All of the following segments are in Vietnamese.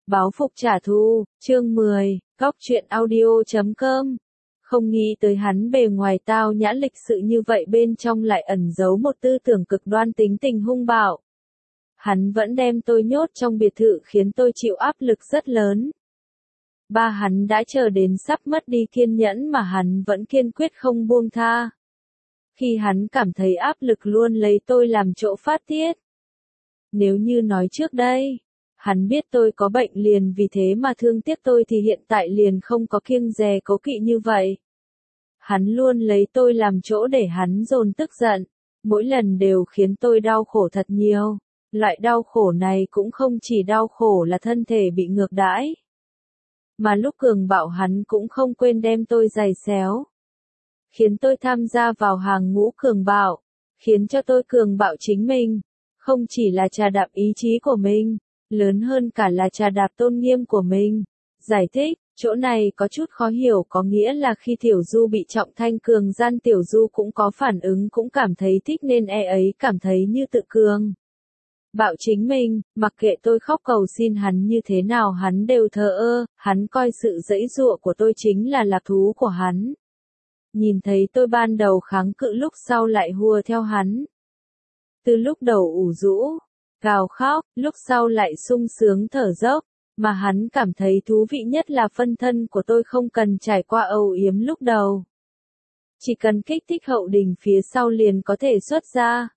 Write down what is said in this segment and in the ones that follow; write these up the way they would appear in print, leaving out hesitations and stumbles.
Báo phục trả thù, chương 10, Góc truyện audio.com. Không nghĩ tới hắn bề ngoài tao nhã lịch sự như vậy bên trong lại ẩn giấu một tư tưởng cực đoan tính tình hung bạo. Hắn vẫn đem tôi nhốt trong biệt thự khiến tôi chịu áp lực rất lớn. Ba hắn đã chờ đến sắp mất đi kiên nhẫn mà hắn vẫn kiên quyết không buông tha. Khi hắn cảm thấy áp lực luôn lấy tôi làm chỗ phát tiết. Nếu như nói trước đây, hắn biết tôi có bệnh liền vì thế mà thương tiếc tôi thì hiện tại liền không có kiêng dè cố kỵ như vậy. Hắn luôn lấy tôi làm chỗ để hắn dồn tức giận, mỗi lần đều khiến tôi đau khổ thật nhiều. Loại đau khổ này cũng không chỉ đau khổ là thân thể bị ngược đãi, mà lúc cường bạo hắn cũng không quên đem tôi giày xéo. Khiến tôi tham gia vào hàng ngũ cường bạo, khiến cho tôi cường bạo chính mình, không chỉ là trà đạp ý chí của mình, lớn hơn cả là trà đạp tôn nghiêm của mình. Giải thích, chỗ này có chút khó hiểu có nghĩa là khi Tiểu Du bị Trọng Thanh cường gian Tiểu Du cũng có phản ứng cũng cảm thấy thích nên ấy cảm thấy như tự cường bạo chính mình, mặc kệ tôi khóc cầu xin hắn như thế nào hắn đều thờ ơ, hắn coi sự giãy giụa của tôi chính là lạc thú của hắn. Nhìn thấy tôi ban đầu kháng cự lúc sau lại hùa theo hắn. Từ lúc đầu ủ rũ, gào khóc, lúc sau lại sung sướng thở dốc, mà hắn cảm thấy thú vị nhất là phân thân của tôi không cần trải qua âu yếm lúc đầu. Chỉ cần kích thích hậu đình phía sau liền có thể xuất ra.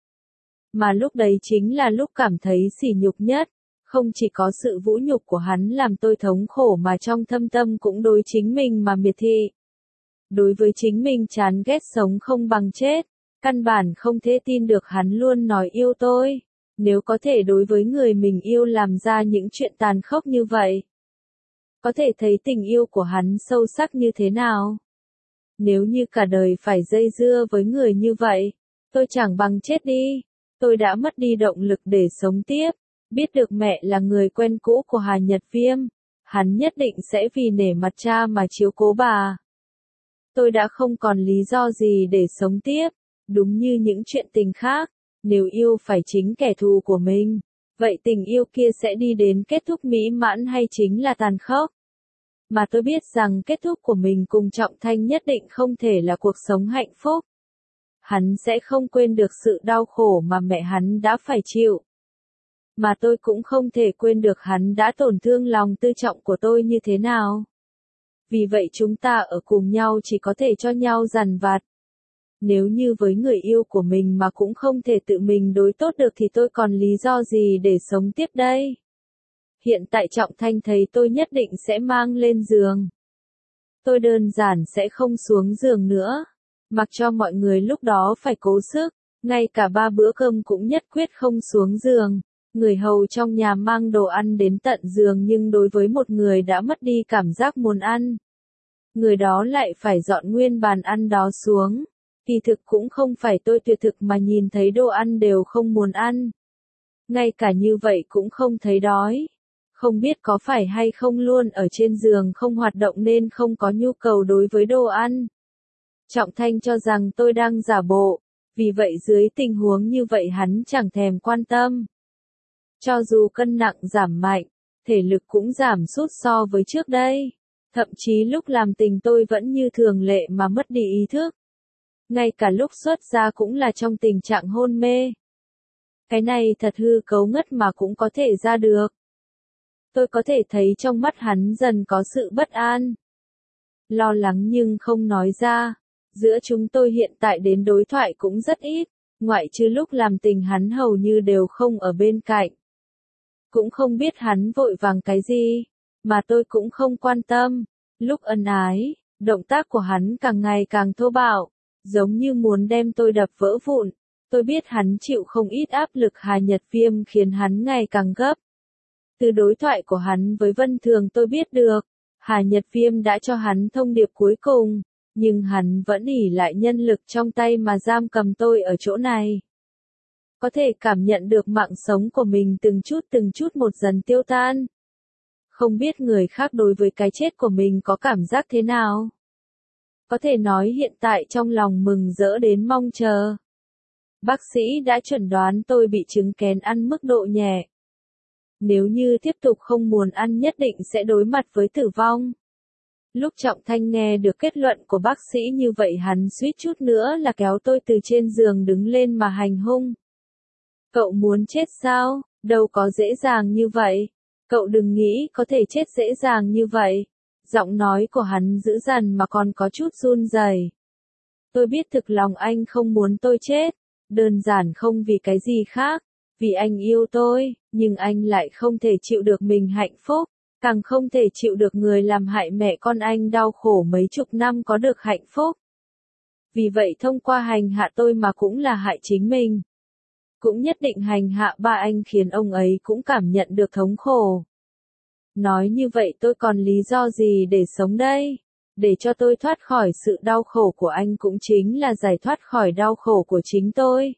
Mà lúc đấy chính là lúc cảm thấy sỉ nhục nhất, không chỉ có sự vũ nhục của hắn làm tôi thống khổ mà trong thâm tâm cũng đối chính mình mà miệt thị. Đối với chính mình chán ghét sống không bằng chết, căn bản không thể tin được hắn luôn nói yêu tôi, nếu có thể đối với người mình yêu làm ra những chuyện tàn khốc như vậy. Có thể thấy tình yêu của hắn sâu sắc như thế nào. Nếu như cả đời phải dây dưa với người như vậy, tôi chẳng bằng chết đi. Tôi đã mất đi động lực để sống tiếp, biết được mẹ là người quen cũ của Hà Nhật Viêm, hắn nhất định sẽ vì nể mặt cha mà chiếu cố bà. Tôi đã không còn lý do gì để sống tiếp, đúng như những chuyện tình khác, nếu yêu phải chính kẻ thù của mình, vậy tình yêu kia sẽ đi đến kết thúc mỹ mãn hay chính là tàn khốc. Mà tôi biết rằng kết thúc của mình cùng Trọng Thanh nhất định không thể là cuộc sống hạnh phúc. Hắn sẽ không quên được sự đau khổ mà mẹ hắn đã phải chịu. Mà tôi cũng không thể quên được hắn đã tổn thương lòng tự trọng của tôi như thế nào. Vì vậy chúng ta ở cùng nhau chỉ có thể cho nhau dằn vặt. Nếu như với người yêu của mình mà cũng không thể tự mình đối tốt được thì tôi còn lý do gì để sống tiếp đây? Hiện tại Trọng Thanh thấy tôi nhất định sẽ mang lên giường. Tôi đơn giản sẽ không xuống giường nữa. Mặc cho mọi người lúc đó phải cố sức, ngay cả 3 bữa cơm cũng nhất quyết không xuống giường. Người hầu trong nhà mang đồ ăn đến tận giường nhưng đối với một người đã mất đi cảm giác muốn ăn, người đó lại phải dọn nguyên bàn ăn đó xuống. Kỳ thực cũng không phải tôi tuyệt thực mà nhìn thấy đồ ăn đều không muốn ăn. Ngay cả như vậy cũng không thấy đói. Không biết có phải hay không luôn ở trên giường không hoạt động nên không có nhu cầu đối với đồ ăn. Trọng Thanh cho rằng tôi đang giả bộ, vì vậy dưới tình huống như vậy hắn chẳng thèm quan tâm. Cho dù cân nặng giảm mạnh, thể lực cũng giảm sút so với trước đây. Thậm chí lúc làm tình tôi vẫn như thường lệ mà mất đi ý thức. Ngay cả lúc xuất ra cũng là trong tình trạng hôn mê. Cái này thật hư cấu ngất mà cũng có thể ra được. Tôi có thể thấy trong mắt hắn dần có sự bất an. Lo lắng nhưng không nói ra. Giữa chúng tôi hiện tại đến đối thoại cũng rất ít, ngoại trừ lúc làm tình hắn hầu như đều không ở bên cạnh. Cũng không biết hắn vội vàng cái gì, mà tôi cũng không quan tâm. Lúc ân ái, động tác của hắn càng ngày càng thô bạo, giống như muốn đem tôi đập vỡ vụn. Tôi biết hắn chịu không ít áp lực Hà Nhật Viêm khiến hắn ngày càng gấp. Từ đối thoại của hắn với Vân Thường tôi biết được, Hà Nhật Viêm đã cho hắn thông điệp cuối cùng. Nhưng hắn vẫn ỷ lại nhân lực trong tay mà giam cầm tôi ở chỗ này. Có thể cảm nhận được mạng sống của mình từng chút một dần tiêu tan. Không biết người khác đối với cái chết của mình có cảm giác thế nào. Có thể nói hiện tại trong lòng mừng rỡ đến mong chờ. Bác sĩ đã chẩn đoán tôi bị chứng kén ăn mức độ nhẹ. Nếu như tiếp tục không muốn ăn nhất định sẽ đối mặt với tử vong. Lúc Trọng Thanh nghe được kết luận của bác sĩ như vậy hắn suýt chút nữa là kéo tôi từ trên giường đứng lên mà hành hung. Cậu muốn chết sao? Đâu có dễ dàng như vậy. Cậu đừng nghĩ có thể chết dễ dàng như vậy. Giọng nói của hắn dữ dằn mà còn có chút run rẩy. Tôi biết thực lòng anh không muốn tôi chết. Đơn giản không vì cái gì khác. Vì anh yêu tôi, nhưng anh lại không thể chịu được mình hạnh phúc. Càng không thể chịu được người làm hại mẹ con anh đau khổ mấy chục năm có được hạnh phúc. Vì vậy thông qua hành hạ tôi mà cũng là hại chính mình. Cũng nhất định hành hạ ba anh khiến ông ấy cũng cảm nhận được thống khổ. Nói như vậy tôi còn lý do gì để sống đây? Để cho tôi thoát khỏi sự đau khổ của anh cũng chính là giải thoát khỏi đau khổ của chính tôi.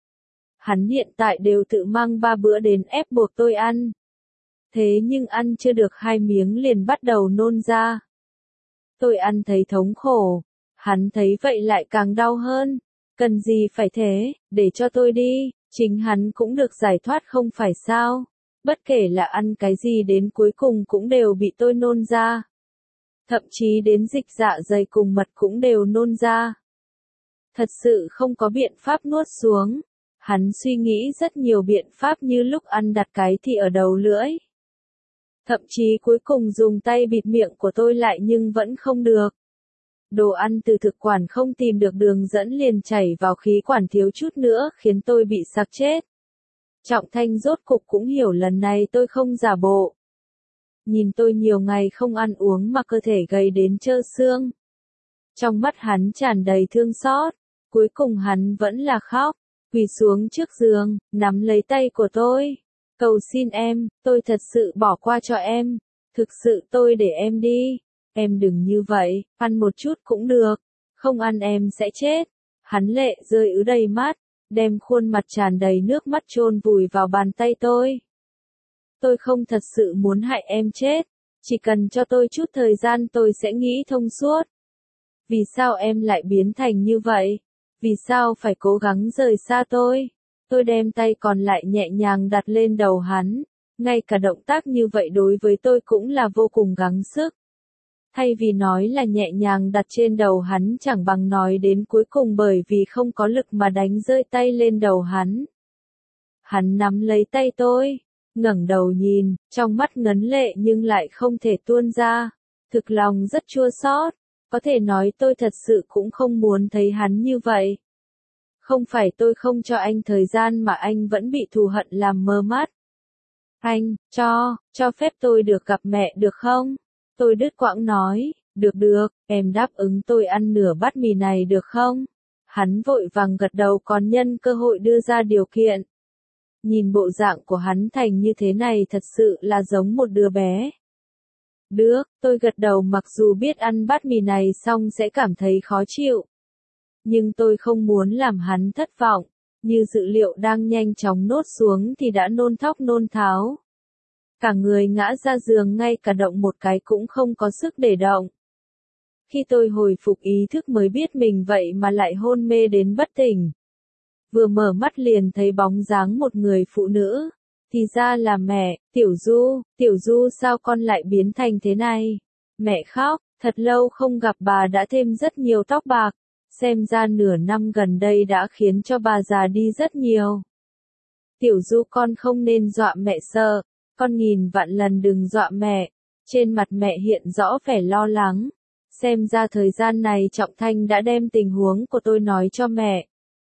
Hắn hiện tại đều tự mang 3 bữa đến ép buộc tôi ăn. Thế nhưng ăn chưa được 2 miếng liền bắt đầu nôn ra. Tôi ăn thấy thống khổ. Hắn thấy vậy lại càng đau hơn. Cần gì phải thế, để cho tôi đi, chính hắn cũng được giải thoát không phải sao. Bất kể là ăn cái gì đến cuối cùng cũng đều bị tôi nôn ra. Thậm chí đến dịch dạ dày cùng mật cũng đều nôn ra. Thật sự không có biện pháp nuốt xuống. Hắn suy nghĩ rất nhiều biện pháp như lúc ăn đặt cái thì ở đầu lưỡi. Thậm chí cuối cùng dùng tay bịt miệng của tôi lại nhưng vẫn không được. Đồ ăn từ thực quản không tìm được đường dẫn liền chảy vào khí quản thiếu chút nữa khiến tôi bị sặc chết. Trọng Thanh rốt cục cũng hiểu lần này tôi không giả bộ. Nhìn tôi nhiều ngày không ăn uống mà cơ thể gầy đến trơ xương. Trong mắt hắn tràn đầy thương xót, cuối cùng hắn vẫn là khóc, quỳ xuống trước giường, nắm lấy tay của tôi. Cầu xin em, tôi thật sự bỏ qua cho em, thực sự tôi để em đi. Em đừng như vậy, ăn một chút cũng được, không ăn em sẽ chết. Hắn lệ rơi ứ đầy mắt, đem khuôn mặt tràn đầy nước mắt chôn vùi vào bàn tay tôi. Tôi không thật sự muốn hại em chết, chỉ cần cho tôi chút thời gian tôi sẽ nghĩ thông suốt. Vì sao em lại biến thành như vậy? Vì sao phải cố gắng rời xa tôi? Tôi đem tay còn lại nhẹ nhàng đặt lên đầu hắn, ngay cả động tác như vậy đối với tôi cũng là vô cùng gắng sức. Thay vì nói là nhẹ nhàng đặt trên đầu hắn chẳng bằng nói đến cuối cùng bởi vì không có lực mà đánh rơi tay lên đầu hắn. Hắn nắm lấy tay tôi, ngẩng đầu nhìn, trong mắt ngấn lệ nhưng lại không thể tuôn ra. Thực lòng rất chua xót, có thể nói tôi thật sự cũng không muốn thấy hắn như vậy. Không phải tôi không cho anh thời gian mà anh vẫn bị thù hận làm mờ mắt. Anh, cho phép tôi được gặp mẹ được không? Tôi đứt quãng nói, được, em đáp ứng tôi ăn nửa bát mì này được không? Hắn vội vàng gật đầu còn nhân cơ hội đưa ra điều kiện. Nhìn bộ dạng của hắn thành như thế này thật sự là giống một đứa bé. Được, tôi gật đầu mặc dù biết ăn bát mì này xong sẽ cảm thấy khó chịu. Nhưng tôi không muốn làm hắn thất vọng, như dự liệu đang nhanh chóng nốt xuống thì đã nôn thóc nôn tháo. Cả người ngã ra giường ngay cả động một cái cũng không có sức để động. Khi tôi hồi phục ý thức mới biết mình vậy mà lại hôn mê đến bất tỉnh. Vừa mở mắt liền thấy bóng dáng một người phụ nữ. Thì ra là mẹ, Tiểu Du sao con lại biến thành thế này? Mẹ khóc, thật lâu không gặp bà đã thêm rất nhiều tóc bạc. Xem ra nửa năm gần đây đã khiến cho bà già đi rất nhiều. Tiểu Du con không nên dọa mẹ sợ, con nghìn vạn lần đừng dọa mẹ. Trên mặt mẹ hiện rõ vẻ lo lắng. Xem ra thời gian này Trọng Thanh đã đem tình huống của tôi nói cho mẹ.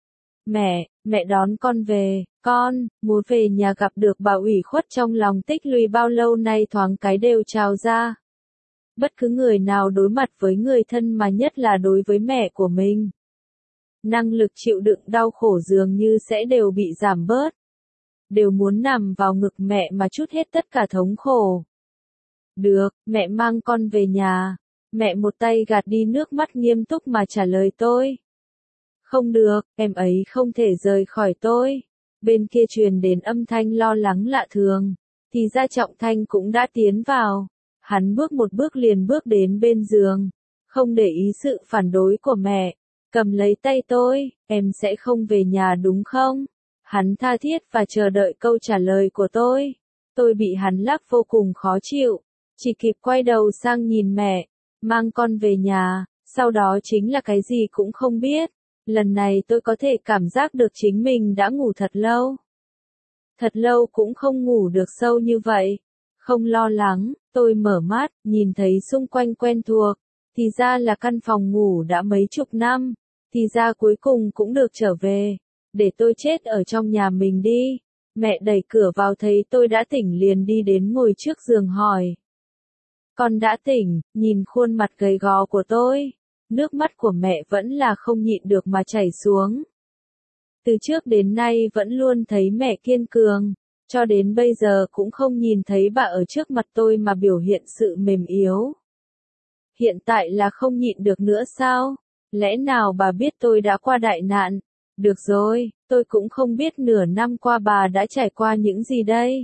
Mẹ đón con về, con, muốn về nhà gặp được bà ủy khuất trong lòng tích lũy bao lâu nay thoáng cái đều trào ra. Bất cứ người nào đối mặt với người thân mà nhất là đối với mẹ của mình. Năng lực chịu đựng đau khổ dường như sẽ đều bị giảm bớt. Đều muốn nằm vào ngực mẹ mà trút hết tất cả thống khổ. Được, mẹ mang con về nhà. Mẹ một tay gạt đi nước mắt nghiêm túc mà trả lời tôi. Không được, em ấy không thể rời khỏi tôi. Bên kia truyền đến âm thanh lo lắng lạ thường. Thì ra Trọng Thanh cũng đã tiến vào. Hắn bước một bước liền bước đến bên giường. Không để ý sự phản đối của mẹ. Cầm lấy tay tôi, em sẽ không về nhà đúng không? Hắn tha thiết và chờ đợi câu trả lời của tôi. Tôi bị hắn lắc vô cùng khó chịu, chỉ kịp quay đầu sang nhìn mẹ, mang con về nhà, sau đó chính là cái gì cũng không biết. Lần này tôi có thể cảm giác được chính mình đã ngủ thật lâu. Thật lâu cũng không ngủ được sâu như vậy. Không lo lắng, tôi mở mắt, nhìn thấy xung quanh quen thuộc. Thì ra là căn phòng ngủ đã mấy chục năm. Thì ra cuối cùng cũng được trở về. Để tôi chết ở trong nhà mình đi. Mẹ đẩy cửa vào thấy tôi đã tỉnh liền đi đến ngồi trước giường hỏi. Con đã tỉnh, nhìn khuôn mặt gầy gò của tôi. Nước mắt của mẹ vẫn là không nhịn được mà chảy xuống. Từ trước đến nay vẫn luôn thấy mẹ kiên cường, cho đến bây giờ cũng không nhìn thấy bà ở trước mặt tôi mà biểu hiện sự mềm yếu. Hiện tại là không nhịn được nữa sao? Lẽ nào bà biết tôi đã qua đại nạn? Được rồi, tôi cũng không biết nửa năm qua bà đã trải qua những gì đây.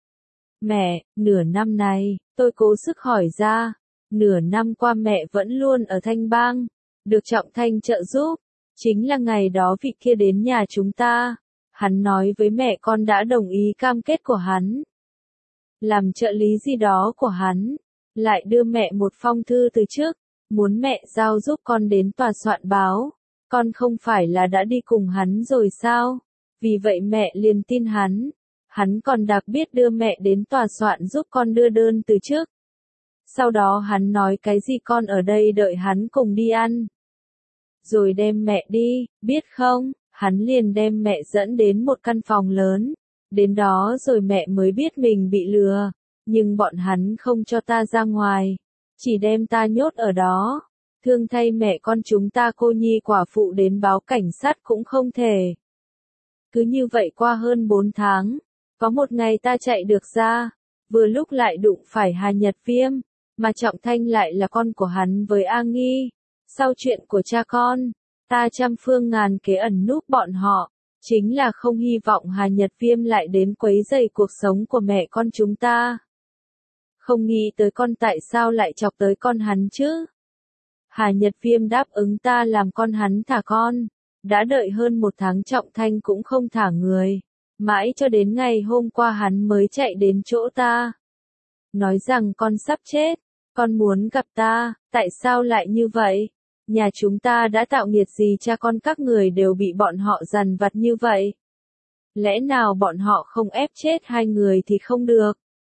Mẹ, nửa năm này, tôi cố sức hỏi ra. Nửa năm qua mẹ vẫn luôn ở Thanh Bang, được Trọng Thanh trợ giúp. Chính là ngày đó vị kia đến nhà chúng ta. Hắn nói với mẹ con đã đồng ý cam kết của hắn. Làm trợ lý gì đó của hắn. Lại đưa mẹ một phong thư từ trước. Muốn mẹ giao giúp con đến tòa soạn báo. Con không phải là đã đi cùng hắn rồi sao? Vì vậy mẹ liền tin hắn. Hắn còn đặc biệt đưa mẹ đến tòa soạn giúp con đưa đơn từ trước. Sau đó hắn nói cái gì con ở đây đợi hắn cùng đi ăn. Rồi đem mẹ đi, biết không? Hắn liền đem mẹ dẫn đến một căn phòng lớn. Đến đó rồi mẹ mới biết mình bị lừa. Nhưng bọn hắn không cho ta ra ngoài. Chỉ đem ta nhốt ở đó. Thương thay mẹ con chúng ta cô nhi quả phụ đến báo cảnh sát cũng không thể. Cứ như vậy qua hơn 4 tháng. Có một ngày ta chạy được ra. Vừa lúc lại đụng phải Hà Nhật Viêm. Mà Trọng Thanh lại là con của hắn với A Nghi. Sau chuyện của cha con, ta trăm phương ngàn kế ẩn núp bọn họ. Chính là không hy vọng Hà Nhật Viêm lại đến quấy rầy cuộc sống của mẹ con chúng ta. Không nghĩ tới con tại sao lại chọc tới con hắn chứ? Hà Nhật Viêm đáp ứng ta làm con hắn thả con. Đã đợi hơn 1 tháng Trọng Thanh cũng không thả người. Mãi cho đến ngày hôm qua hắn mới chạy đến chỗ ta. Nói rằng con sắp chết. Con muốn gặp ta, tại sao lại như vậy? Nhà chúng ta đã tạo nghiệt gì cha con các người đều bị bọn họ dằn vặt như vậy? Lẽ nào bọn họ không ép chết 2 người thì không được?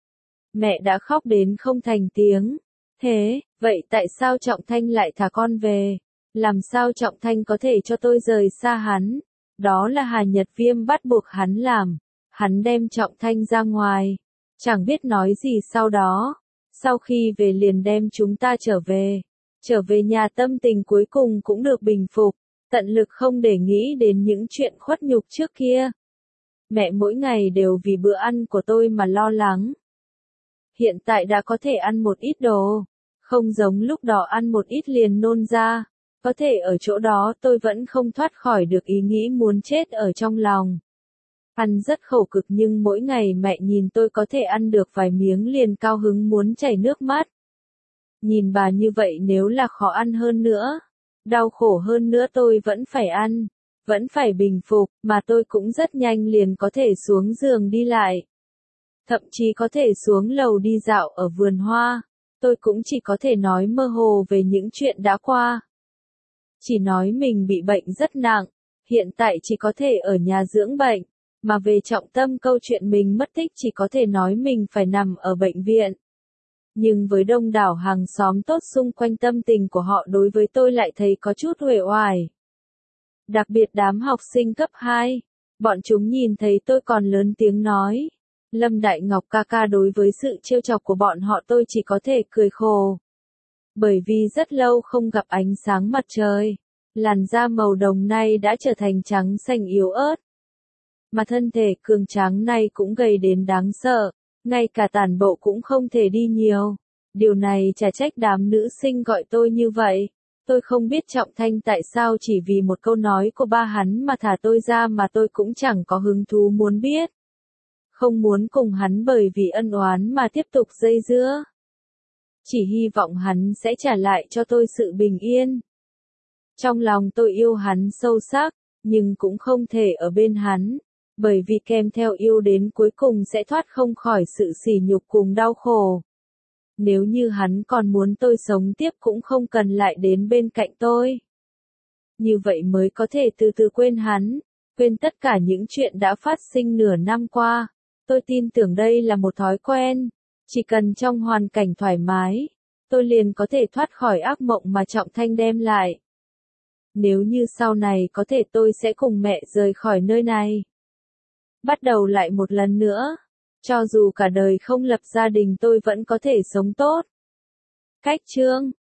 Mẹ đã khóc đến không thành tiếng. Thế, vậy tại sao Trọng Thanh lại thả con về? Làm sao Trọng Thanh có thể cho tôi rời xa hắn? Đó là Hà Nhật Viêm bắt buộc hắn làm. Hắn đem Trọng Thanh ra ngoài. Chẳng biết nói gì sau đó. Sau khi về liền đem chúng ta trở về. Trở về nhà tâm tình cuối cùng cũng được bình phục. Tận lực không để nghĩ đến những chuyện khuất nhục trước kia. Mẹ mỗi ngày đều vì bữa ăn của tôi mà lo lắng. Hiện tại đã có thể ăn một ít đồ. Không giống lúc đó ăn một ít liền nôn ra. Có thể ở chỗ đó tôi vẫn không thoát khỏi được ý nghĩ muốn chết ở trong lòng. Ăn rất khổ cực nhưng mỗi ngày mẹ nhìn tôi có thể ăn được vài miếng liền cao hứng muốn chảy nước mắt. Nhìn bà như vậy nếu là khó ăn hơn nữa, đau khổ hơn nữa tôi vẫn phải ăn, vẫn phải bình phục, mà tôi cũng rất nhanh liền có thể xuống giường đi lại. Thậm chí có thể xuống lầu đi dạo ở vườn hoa, tôi cũng chỉ có thể nói mơ hồ về những chuyện đã qua. Chỉ nói mình bị bệnh rất nặng, hiện tại chỉ có thể ở nhà dưỡng bệnh. Mà về trọng tâm câu chuyện mình mất tích chỉ có thể nói mình phải nằm ở bệnh viện. Nhưng với đông đảo hàng xóm tốt xung quanh tâm tình của họ đối với tôi lại thấy có chút uể oải. Đặc biệt đám học sinh cấp 2. Bọn chúng nhìn thấy tôi còn lớn tiếng nói. Lâm Đại Ngọc ca ca đối với sự trêu chọc của bọn họ tôi chỉ có thể cười khổ. Bởi vì rất lâu không gặp ánh sáng mặt trời. Làn da màu đồng này đã trở thành trắng xanh yếu ớt. Mà thân thể cường tráng này cũng gầy đến đáng sợ, ngay cả tản bộ cũng không thể đi nhiều. Điều này chả trách đám nữ sinh gọi tôi như vậy. Tôi không biết Trọng Thanh tại sao chỉ vì một câu nói của ba hắn mà thả tôi ra mà tôi cũng chẳng có hứng thú muốn biết. Không muốn cùng hắn bởi vì ân oán mà tiếp tục dây dưa. Chỉ hy vọng hắn sẽ trả lại cho tôi sự bình yên. Trong lòng tôi yêu hắn sâu sắc, nhưng cũng không thể ở bên hắn. Bởi vì kèm theo yêu đến cuối cùng sẽ thoát không khỏi sự sỉ nhục cùng đau khổ. Nếu như hắn còn muốn tôi sống tiếp cũng không cần lại đến bên cạnh tôi. Như vậy mới có thể từ từ quên hắn, quên tất cả những chuyện đã phát sinh nửa năm qua. Tôi tin tưởng đây là một thói quen. Chỉ cần trong hoàn cảnh thoải mái, tôi liền có thể thoát khỏi ác mộng mà Trọng Thanh đem lại. Nếu như sau này có thể tôi sẽ cùng mẹ rời khỏi nơi này. Bắt đầu lại một lần nữa. Cho dù cả đời không lập gia đình tôi vẫn có thể sống tốt. Cách chương